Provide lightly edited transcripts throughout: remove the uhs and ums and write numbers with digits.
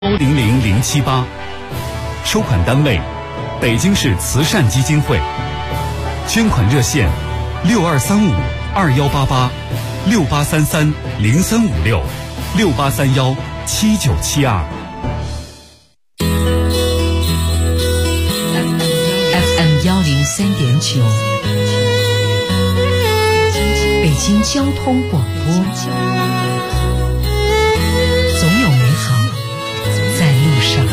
00078，收款单位北京市慈善基金会，捐款热线6235-2833-0356-6831-7972。 FM 103.9，北京交通广播，总有美好在路上。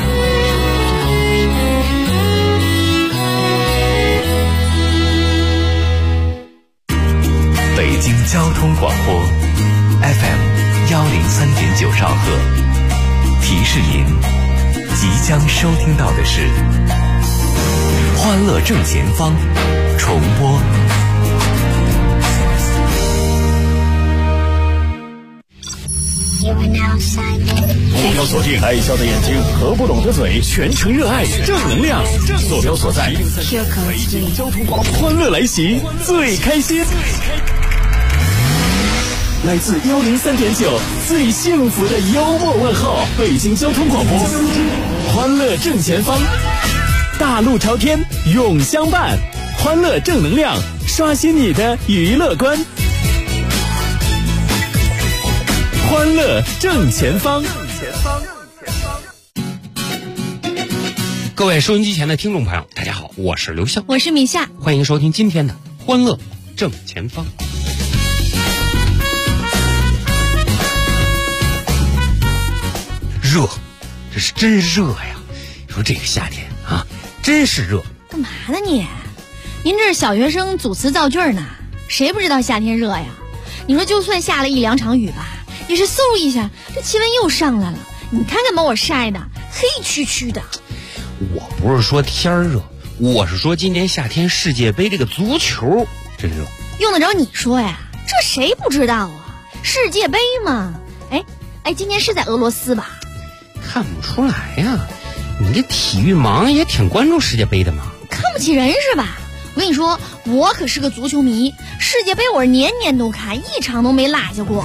北京交通广播 FM 103.9兆赫，提示您即将收听到的是欢乐正前方重播。 目标锁定爱笑的眼睛和不懂的嘴，全程热爱正能量。坐标所在北京交通广播，欢乐来袭，最开心。来自103.9最幸福的幽默问候，北京交通广播，欢乐正前方，大路朝天永相伴，欢乐正能量，刷新你的娱乐观。欢乐正前方。 各位收音机前的听众朋友，大家好，我是刘笑， 我是米夏， 欢迎收听今天的欢乐正前方。热，这是真热呀！说这个夏天啊，真是热。 干嘛呢你？您这是小学生组词造句呢？谁不知道夏天热呀？你说就算下了一两场雨吧，也是嗖一下，这气温又上来了。你看看把我晒的黑黢黢的。 我不是说天热，我是说今年夏天世界杯这个足球真热。 用得着你说呀？这谁不知道啊？世界杯嘛。哎，今年是在俄罗斯吧？ 看不出来呀，你这体育盲也挺关注世界杯的嘛。 看不起人是吧？我跟你说，我可是个足球迷，世界杯我是年年都看，一场都没落下过。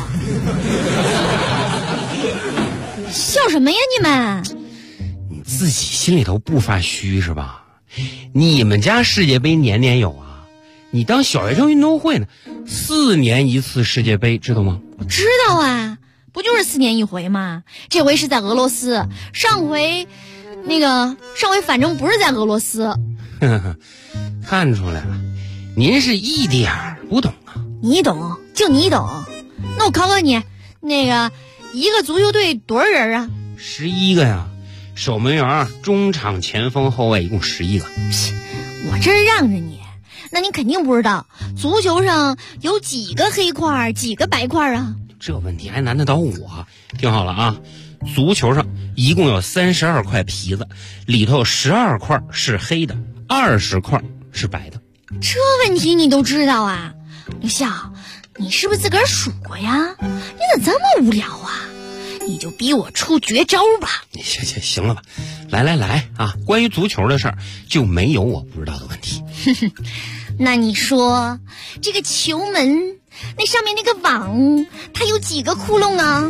笑什么呀你们？ 你自己心里头不发虚是吧？你们家世界杯年年有啊，你当小学生运动会呢，4年一次世界杯，知道吗？ 我知道啊，不就是4年一回吗？这回是在俄罗斯，上回反正不是在俄罗斯。 看出来了，您是一点儿不懂啊。 你懂，就你懂。那我考考你，一个足球队多少人啊 ？11个呀，守门员、中场、前锋、后卫，一共11个。 我真让着你，那你肯定不知道足球上有几个黑块，几个白块啊？ 这问题还难得倒我？听好了啊，足球上一共有32块皮子，里头12块是黑的，20块是白的。 这问题你都知道啊？刘笑，你是不是自个儿数过呀？你咋这么无聊啊？你就逼我出绝招吧。 行了吧，来啊！关于足球的事儿就没有我不知道的问题。 那你说这个球门那上面那个网，它有几个窟窿啊？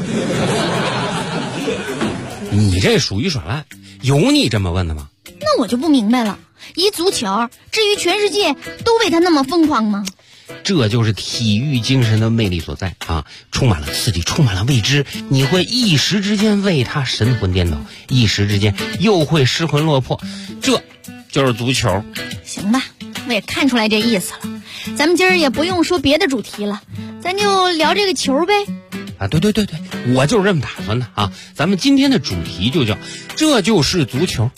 你这属于耍赖，有你这么问的吗？ 那我就不明白了，一足球至于全世界都为他那么疯狂吗？ 这就是体育精神的魅力所在啊！充满了刺激，充满了未知，你会一时之间为他神魂颠倒，一时之间又会失魂落魄，这就是足球。 行吧，我也看出来这意思了。咱们今儿也不用说别的主题了，咱就聊这个球呗。 啊，对，我就是这么打算的啊！咱们今天的主题就叫这就是足球。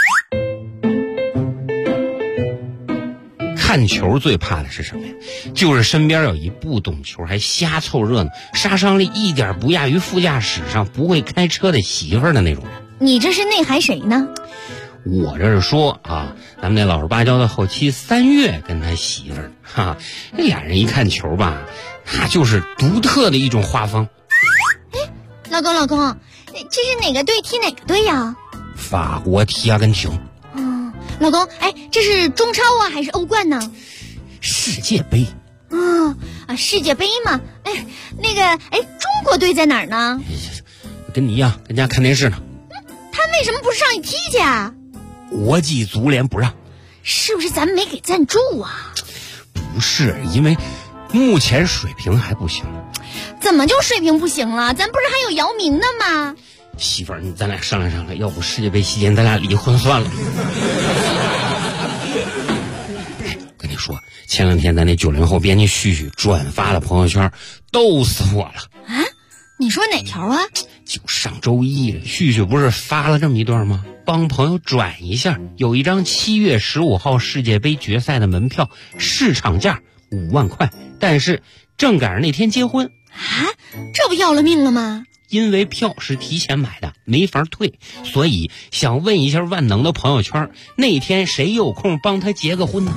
看球最怕的是什么呀？就是身边有一不懂球还瞎凑热闹，杀伤力一点不亚于副驾驶上不会开车的媳妇儿的那种人。 你这是内涵谁呢？ 我这是说啊，咱们那老实巴交的后期3月跟他媳妇儿哈，这俩人一看球吧，那就是独特的一种画风。 老公，这是哪个队踢哪个队呀？ 法国踢阿根廷。 老公，这是中超啊还是欧冠呢？ 世界杯。 世界杯嘛。中国队在哪儿呢？ 跟你一样，跟家看电视呢。 为什么不上去踢去啊？ 国际足联不让。 是不是咱们没给赞助啊？ 不是，因为目前水平还不行。 怎么就水平不行了？咱不是还有姚明呢吗？ 媳妇儿，咱俩商量商量，要不世界杯期间咱俩离婚算了。跟你说，前两天咱那90后编辑旭旭转发了朋友圈，逗死我了。 啊？你说哪条啊？ 就上周一了，旭旭不是发了这么一段吗？帮朋友转一下，有一张7月15号世界杯决赛的门票，市场价5万块，但是正赶上那天结婚啊，这不要了命了吗？ 因为票是提前买的，没法退，所以想问一下万能的朋友圈，那天谁有空帮他结个婚呢？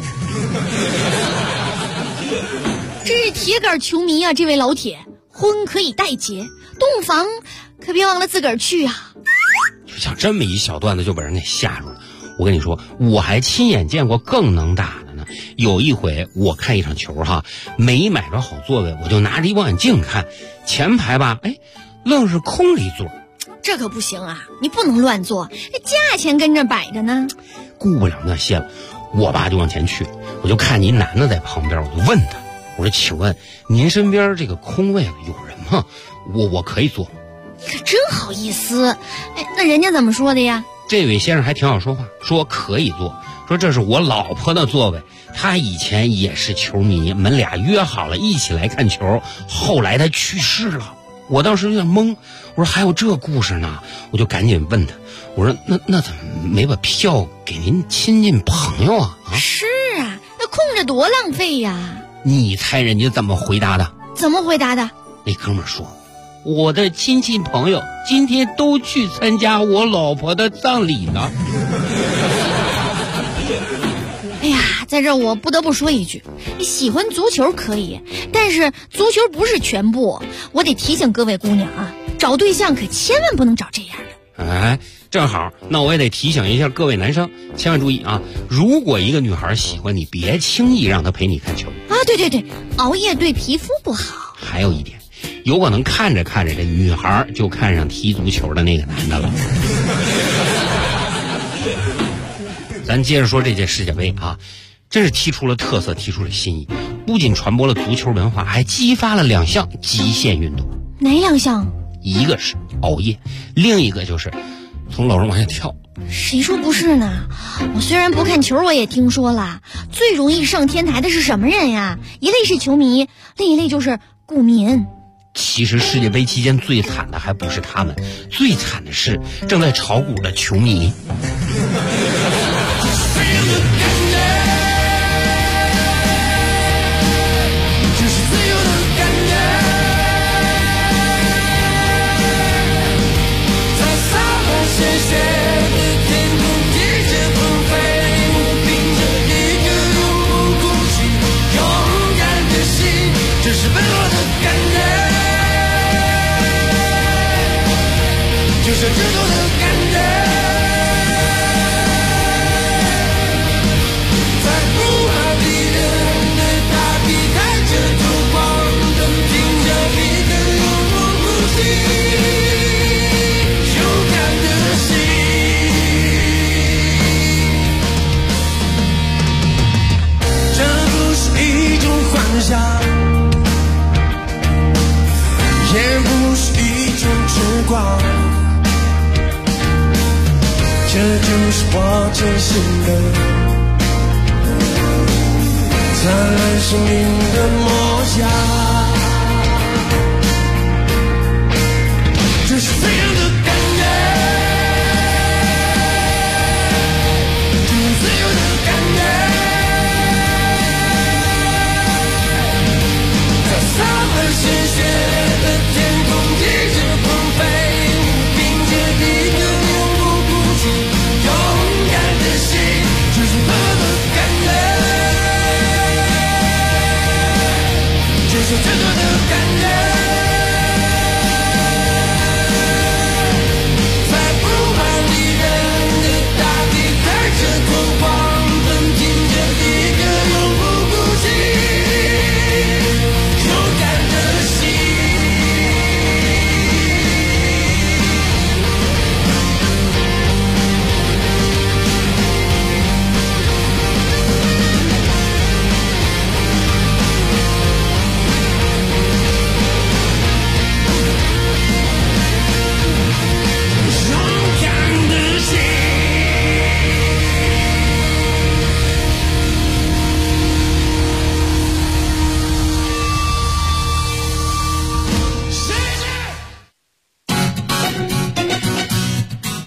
真是铁杆球迷啊，这位老铁，婚可以代结，洞房可别忘了自个儿去啊。 就像这么一小段子就把人给吓住了。我跟你说，我还亲眼见过更能打的呢。有一回我看一场球哈，没买着好座位，我就拿着一望远镜看前排吧，愣是空了一座。 这可不行啊，你不能乱坐，这价钱跟着摆着呢。 顾不了那些了，我爸就往前去，我就看一男的在旁边，我就问他，我说请问您身边这个空位有人吗？我可以坐吗？ 你可真好意思。那人家怎么说的呀？ 这位先生还挺好说话，说可以坐，说这是我老婆的座位，她以前也是球迷，我们俩约好了一起来看球，后来她去世了。我当时有点懵，我说还有这故事呢，我就赶紧问他，我说那怎么没把票给您亲近朋友啊？ 是啊，那空着多浪费呀。 你猜人家怎么回答的？ 怎么回答的？ 那哥们儿说，我的亲戚朋友今天都去参加我老婆的葬礼了。 哎呀，在这我不得不说一句，喜欢足球可以，但是足球不是全部。我得提醒各位姑娘啊，找对象可千万不能找这样的。 正好，那我也得提醒一下各位男生，千万注意啊！如果一个女孩喜欢你，别轻易让她陪你看球啊！对，熬夜对皮肤不好。 还有一点，有可能看着看着，这女孩就看上踢足球的那个男的了。咱接着说这届世界杯啊，真是踢出了特色，踢出了新意，不仅传播了足球文化，还激发了2项极限运动。 哪2项？ 一个是熬夜，另一个就是从楼上往下跳。 谁说不是呢？我虽然不看球，我也听说了，最容易上天台的是什么人呀？一类是球迷，另一类就是股民。 其实世界杯期间最惨的还不是他们，最惨的是正在炒股的球迷。 也不是一种痴狂，这就是我真心的灿烂生命的模样。这是怎样的感觉？这是自由的感觉。洒满鲜血的天空，披着风飞，凭着一颗永不哭泣、勇敢的心，这是何等的感觉？这是真的。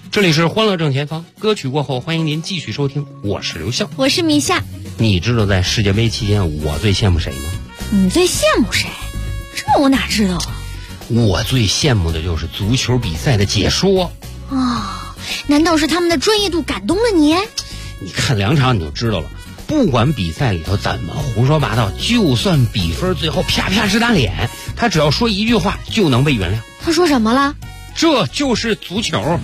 这里是欢乐正前方，歌曲过后，欢迎您继续收听，我是刘笑， 我是米夏。 你知道在世界杯期间我最羡慕谁吗？ 你最羡慕谁？这我哪知道啊？ 我最羡慕的就是足球比赛的解说。 难道是他们的专业度感动了你？ 你看2场你就知道了，不管比赛里头怎么胡说八道，就算比分最后啪啪直打脸，他只要说一句话就能被原谅。 他说什么了？ 这就是足球。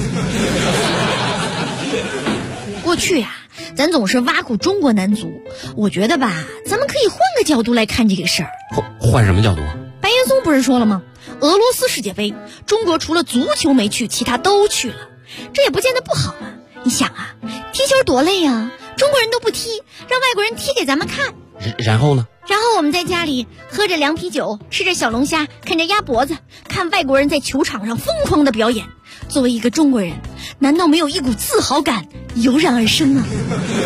过去呀，咱总是挖苦中国男足，我觉得吧，咱们可以换个角度来看这个事儿。 换什么角度？ 白岩松不是说了吗？俄罗斯世界杯，中国除了足球没去，其他都去了，这也不见得不好啊。你想啊，踢球多累啊，中国人都不踢，让外国人踢给咱们看。 然后呢？ 然后我们在家里喝着凉啤酒，吃着小龙虾，啃着鸭脖子，看外国人在球场上疯狂的表演。作为一个中国人，难道没有一股自豪感油然而生啊？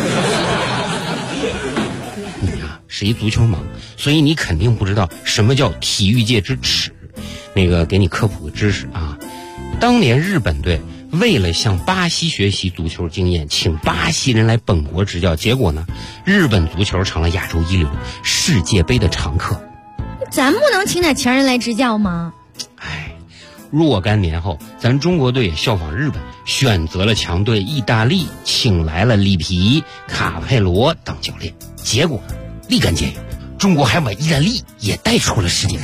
你啊是一足球盲，所以你肯定不知道什么叫体育界之耻。那个给你科普个知识啊，当年日本队为了向巴西学习足球经验，请巴西人来本国执教，结果呢，日本足球成了亚洲一流，世界杯的常客。 咱不能请点强人来执教吗？ 若干年后，咱中国队也效仿日本，选择了强队意大利，请来了里皮、卡佩罗当教练，结果呢，立竿见影，中国还把意大利也带出了世界杯。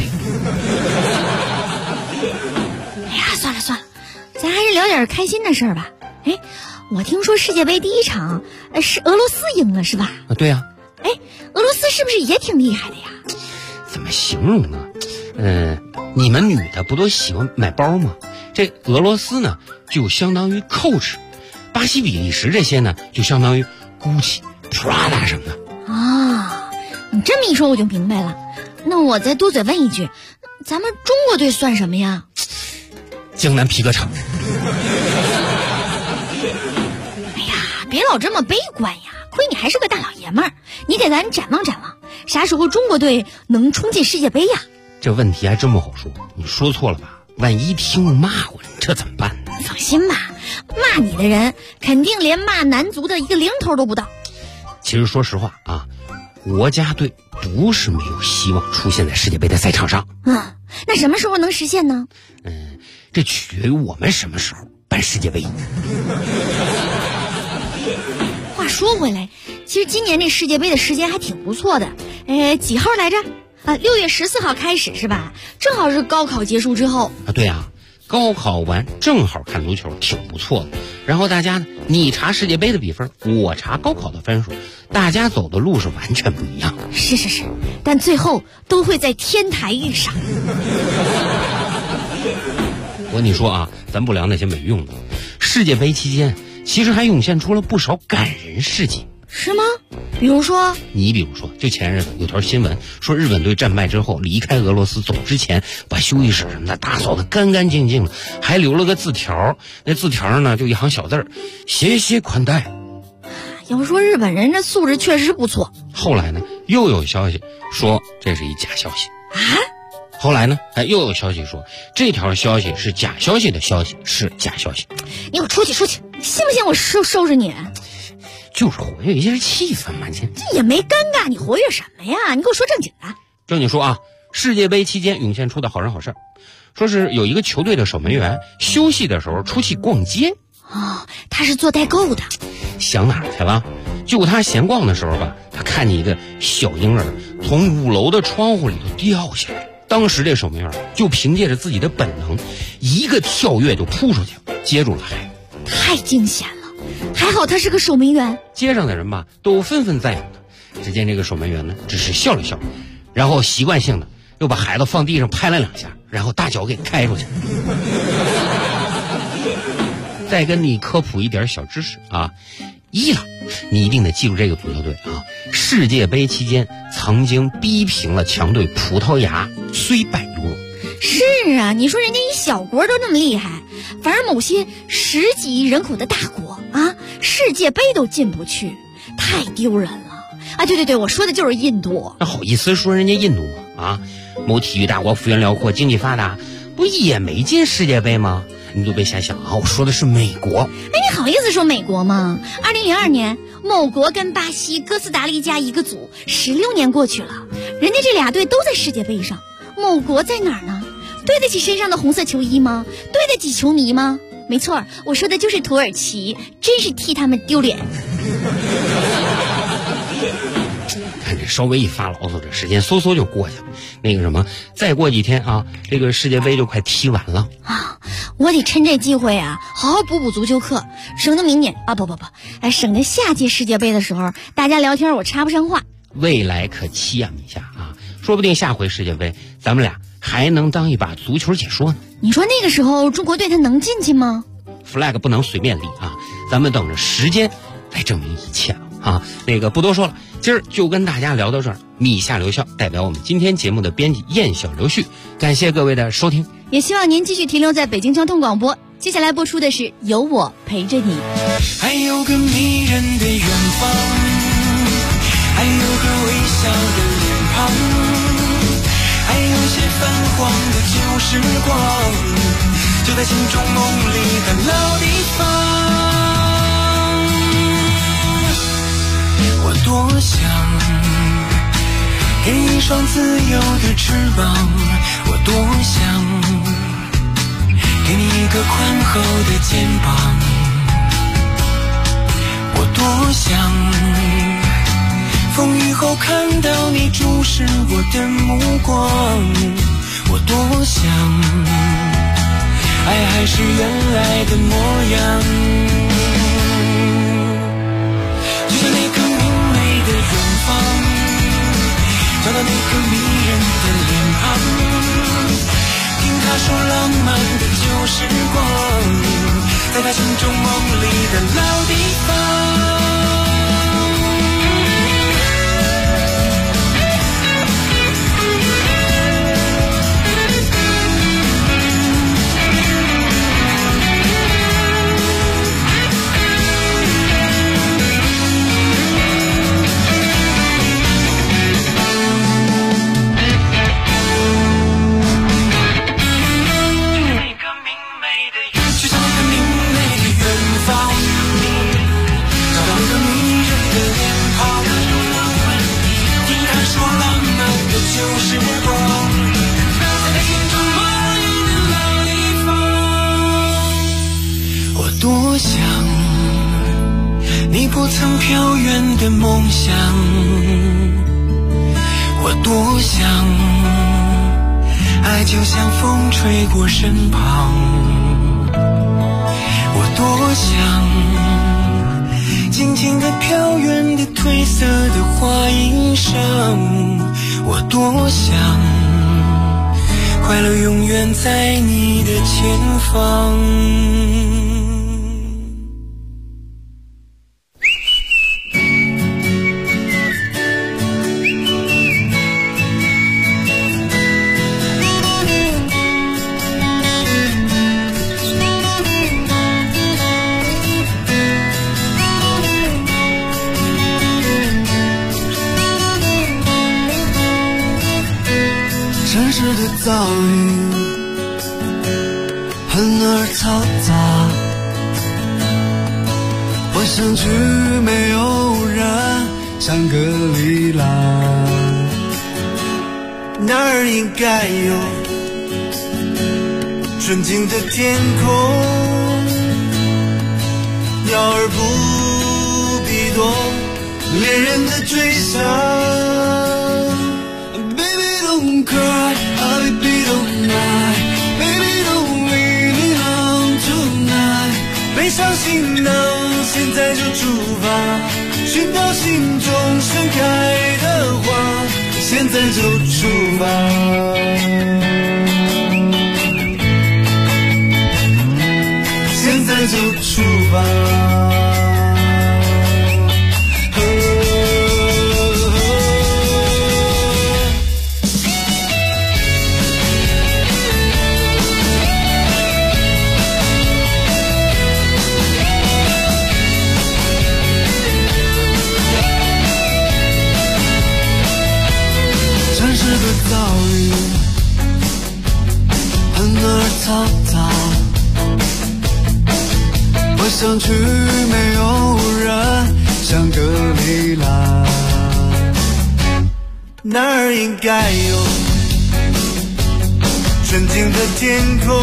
哎呀，算了，咱还是聊点开心的事儿吧。哎，我听说世界杯第1场是俄罗斯赢了，是吧？ 啊，对啊。 哎，俄罗斯是不是也挺厉害的呀？ 怎么形容呢？你们女的不都喜欢买包吗？这俄罗斯呢，就相当于 Coach， 巴西、比利时这些呢，就相当于 Gucci、Prada 什么的。 啊，你这么一说我就明白了。那我再多嘴问一句，咱们中国队算什么呀？ 江南皮革厂。 哎呀，别老这么悲观呀！亏你还是个大老爷们儿，你给咱展望展望，啥时候中国队能冲进世界杯呀？ 这问题还真不好说，你说错了吧？万一听众骂我，这怎么办呢？ 放心吧，骂你的人肯定连骂男足的一个零头都不到。 其实说实话啊，国家队不是没有希望出现在世界杯的赛场上。 那什么时候能实现呢？ 这取决于我们什么时候办世界杯。 话说回来，其实今年这世界杯的时间还挺不错的。几号来着？6月14号开始是吧？正好是高考结束之后啊。对啊，高考完正好看足球，挺不错的。然后大家呢，你查世界杯的比分，我查高考的分数，大家走的路是完全不一样的。 是，但最后都会在天台遇上。 我跟你说啊，咱不聊那些没用的。世界杯期间，其实还涌现出了不少感人事迹。 是吗？比如说，就前日子有条新闻说，日本队战败之后离开俄罗斯走之前，把休息室什么的打扫得干干净净的，还留了个字条。那字条上呢，就一行小字儿：谢谢宽待。要说日本人这素质确实不错。 后来呢，又有消息说这是一假消息啊。 后来呢，又有消息说这条消息是假消息的消息是假消息。 你给我出去，信不信我收拾你？ 就是活跃一些气氛嘛，这也没尴尬，你活跃什么呀？你给我说正经的。 正经说啊，世界杯期间涌现出的好人好事，说是有一个球队的守门员休息的时候出去逛街。 他是做代购的。 想哪儿去了？就他闲逛的时候吧，他看见一个小婴儿从5楼的窗户里头掉下来。当时这守门员就凭借着自己的本能，一个跳跃就扑出去接住了孩子。 太惊险了。还好他是个守门员。 街上的人吧都纷纷赞扬他。只见这个守门员呢只是笑了笑，然后习惯性的又把孩子放地上拍了2下，然后大脚给开出去。再跟你科普一点小知识啊，一了，你一定得记住这个足球队啊，世界杯期间曾经逼平了强队葡萄牙，虽败犹荣。 是啊，你说人家一小国都那么厉害，反而某些10几亿人口的大国啊，世界杯都进不去，太丢人了啊！对，我说的就是印度。 那好意思说人家印度啊？某体育大国幅员辽阔，经济发达，不也没进世界杯吗？ 你都别瞎想啊！我说的是美国。 哎，你好意思说美国吗？2002年，某国跟巴西、哥斯达黎加一个组，16年过去了，人家这俩队都在世界杯上，某国在哪儿呢？对得起身上的红色球衣吗？对得起球迷吗？没错，我说的就是土耳其，真是替他们丢脸。 看这稍微一发牢骚，这时间嗖嗖就过去了。那个什么，再过几天啊，这个世界杯就快踢完了啊！我得趁这机会啊，好好补足球课，省得明年啊省得下届世界杯的时候大家聊天我插不上话。 未来可期啊，米夏啊，说不定下回世界杯咱们俩还能当一把足球解说呢。 你说那个时候中国队他能进去吗？ flag 不能随便立啊，咱们等着时间来证明一切了啊。那个不多说了，今儿就跟大家聊到这儿。米夏留校代表我们今天节目的编辑燕小刘旭，感谢各位的收听， 也希望您继续停留在北京交通广播。接下来播出的是有我陪着你。 还有个迷人的远方，还有个微笑的脸庞，还有些泛黄的旧时光，就在心中梦里的老地方。我多想给你一双自由的翅膀，我多想给你一个宽厚的肩膀，我多想风雨后看到你注视我的目光，我多想爱还是原来的模样，就像那个明媚的远方，找到那个迷人的脸庞，听他说浪漫的旧时光，在他心中梦里的老地方。多想你不曾飘远的梦想，我多想爱就像风吹过身旁，我多想静静地飘远的褪色的花衣裳，我多想快乐永远在你的前方。 城市的噪音很而嘈杂，我想去没有人香格里拉，那儿应该有纯净的天空，鸟儿不必多恋人的追想。Don't cry, baby, don't lie, baby, don't leave me home tonight. 背上行囊，现在就出发，寻找心中盛开的花，现在就出发。现在就出发。噪音很而嘈杂， 我想去没有人像格里兰，那儿应该有纯净的天空，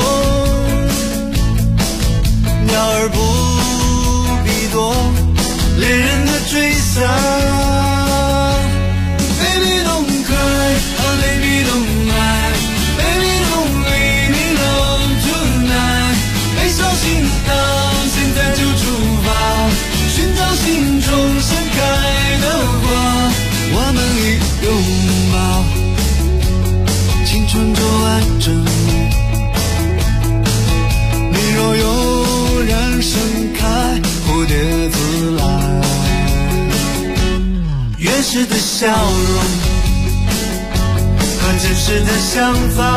鸟儿不必多恋人的追杀。Baby don't cry, oh baby don't lie, baby don't leave me alone tonight。悲伤行囊，现在就出发，寻找心中盛开的花。我们一拥抱，青春就爱着你。你若有人盛开，蝴蝶自来。原始的笑容和真实的想法，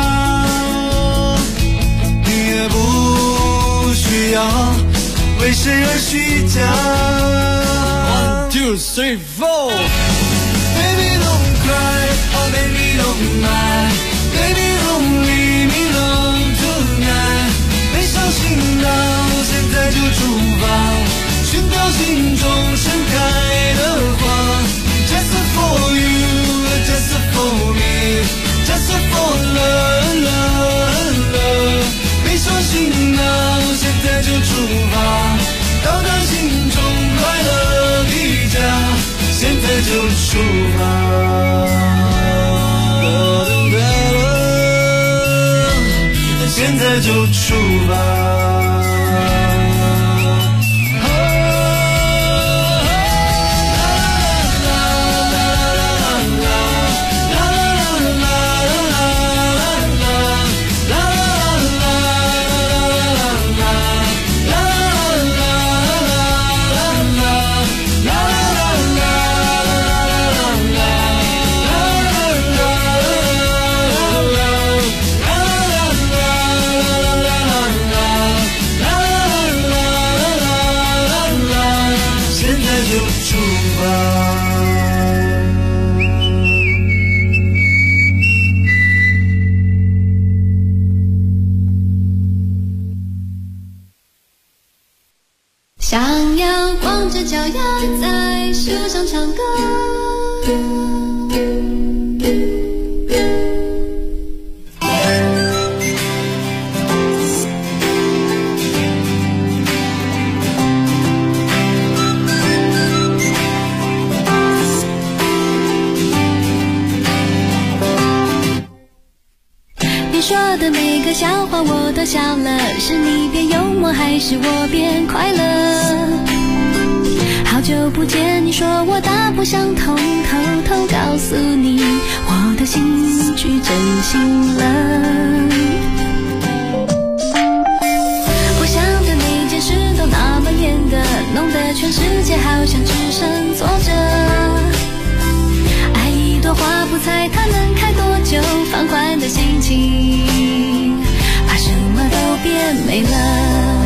你也不需要为谁而虚假。1, 2, 3, 4 Baby don't cry, oh baby don't lie, baby don't leave me alone tonight。 背上行囊，现在就出发，寻找心中盛开的花。Just for you, just for me, just for love, love, love。 背上行囊，现在就出发，到达心中快乐的家，现在就出发，现在就出发。 想要光着脚丫在树上唱歌，你说的每个笑话我都笑了，是你变幽默还是我变快乐？好久不见，你说我大不相同，偷偷告诉你我的心去真心了。我想的每件事都那么严的，弄得全世界好像只剩坐着。爱一朵花不猜它能开多久，放宽的心情把什么都变美了。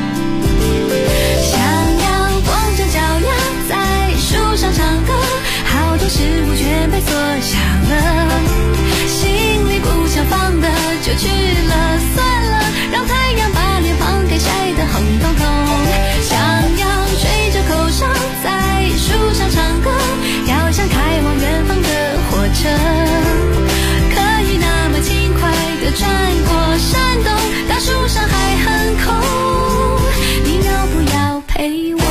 脚丫在树上唱歌，好多事物全被缩小了，心里不想放的就去了，算了，让太阳把脸庞给晒得红彤彤。想要吹着口哨在树上唱歌，要像开往远方的火车，可以那么轻快地穿过山洞，大树上还很空，你要不要陪我？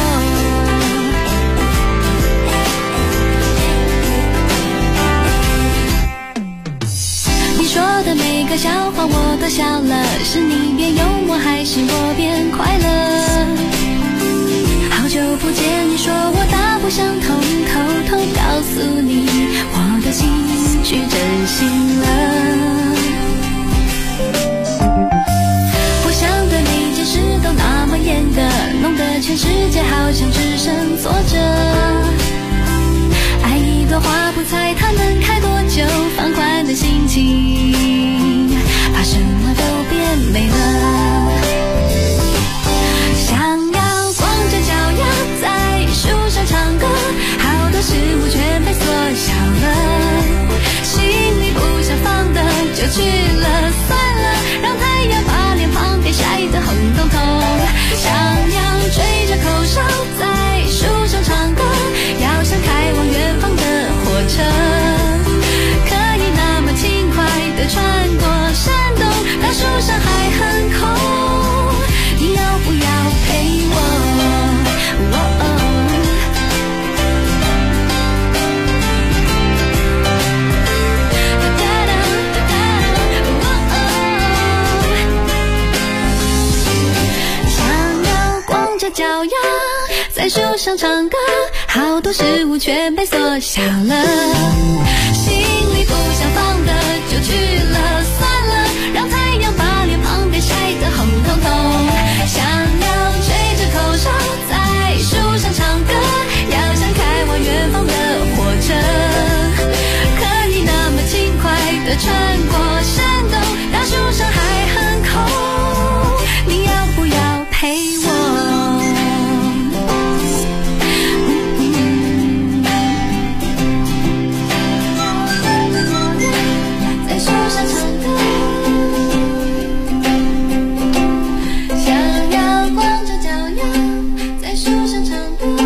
说的每个笑话我都笑了，是你变幽默还是我变快乐？好久不见，你说我大不相同，偷偷告诉你我的心去真心了。我想的每件事都那么严的，弄得全世界好像只剩坐着。爱一朵花不猜它能开多久，放宽的心情把什么都变美了。想要光着脚丫在树上唱歌，好多事物全被缩小了，心里不想放的就去了，算了，让太阳把脸庞给晒得红彤彤。想要脚丫，在树上唱歌，好多事物全被缩小了。心里不想放的就去了，算了，让太阳把脸庞给晒得红彤彤。想要吹着口哨在树上唱歌，要像开往远方的火车，可以那么轻快地穿过山洞，大树上还很空，你要不要陪我？在树上唱歌，想要光着脚丫，在树上唱歌。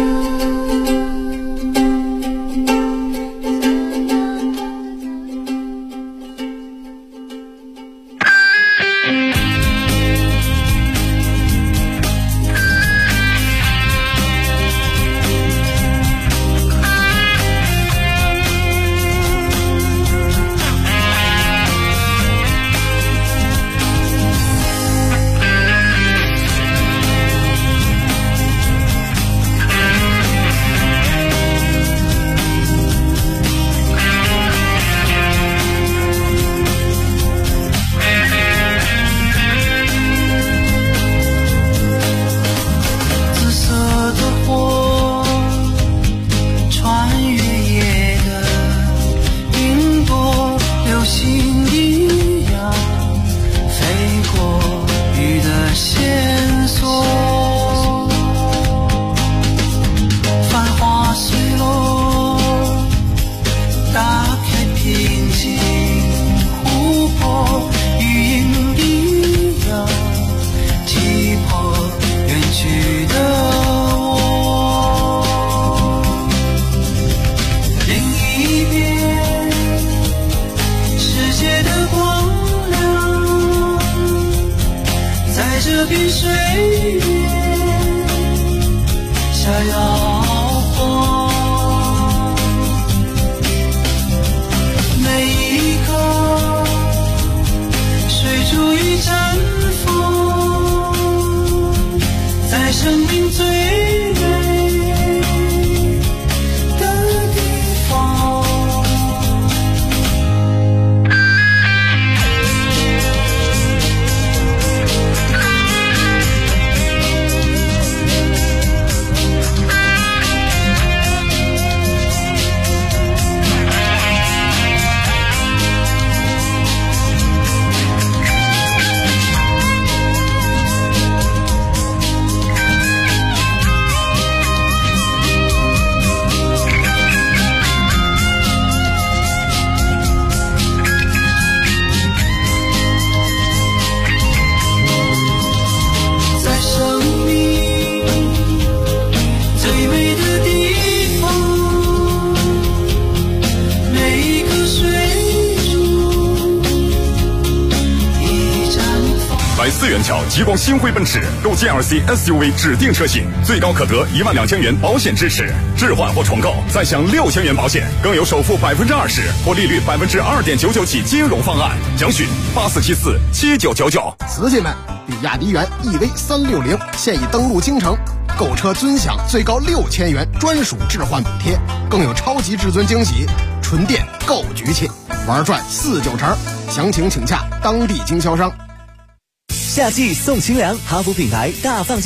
4元桥极光星辉奔驰购 GLC SUV 指定车型，最高可得12000元保险支持，置换或重购再享6000元保险，更有首付20%或利率2.99%起金融方案。详询84747999。 司机们，比亚迪元 EV360现已登陆京城，购车尊享最高6000元专属置换补贴，更有超级至尊惊喜，纯电够局气，玩转49成。详情请洽当地经销商。 夏季送清凉，哈弗品牌大放价。